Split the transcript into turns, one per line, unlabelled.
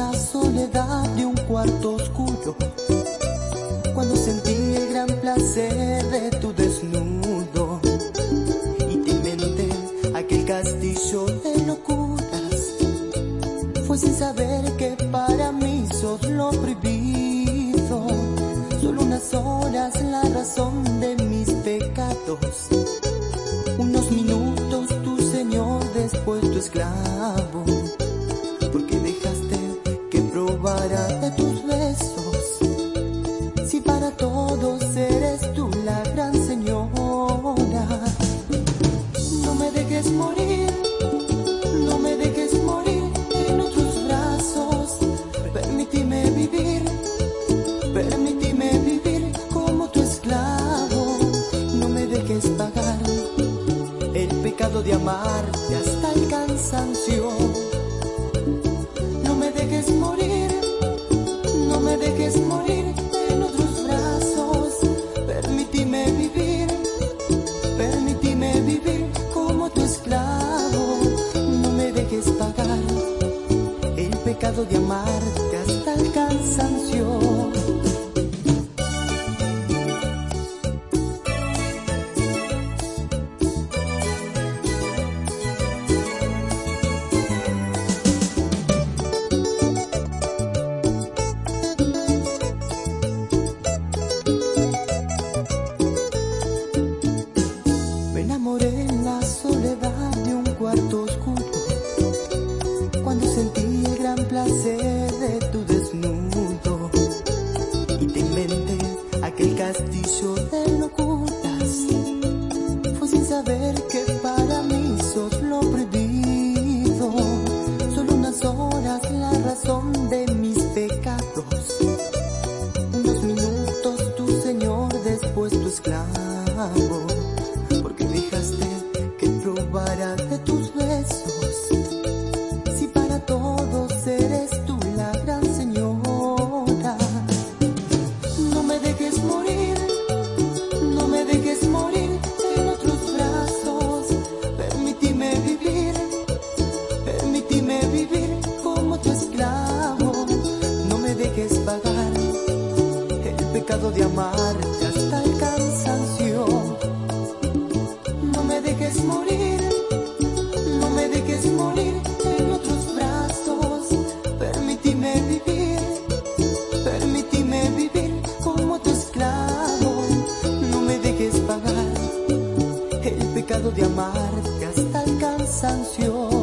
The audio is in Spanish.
la soledad de un cuarto oscuro, cuando sentí el gran placer de tu desnudo y te inventé aquel castillo de locuras. Fue sin saber que para mí sos lo prohibido, solo unas horas la razón de mis pecados, unos minutos tu señor, después tu esclavo, porque dejaste que probara de tus besos. Si para todos eres tú la gran señora, no me dejes morir, no me dejes morir en otros brazos. Permíteme vivir como tu esclavo. No me dejes pagar el pecado de amarte hasta el cansancio. No me dejes morir, no me dejes morir en otros brazos. Permíteme vivir como tu esclavo. No me dejes pagar el pecado de amarte hasta el cansancio. Me enamoré en la soledad de un cuarto oscuro, cuando sentí el gran placer de tu desnudo y te inventé aquel castillo de locuras. Fue sin saber que para mí sos lo prohibido, solo unas horas la razón de mis pecados, unos minutos tu señor, después tu esclavo, porque dejaste que probara de tus besos. Si para todos eres tú la gran señora, no me dejes morir, no me dejes morir en otros brazos. Permíteme vivir como tu esclavo. No me dejes pagar el pecado de amarte hasta el cansancio. No me dejes morir, no me dejes morir en otros brazos. Permíteme vivir como tu esclavo. No me dejes pagar el pecado de amarte hasta el cansancio.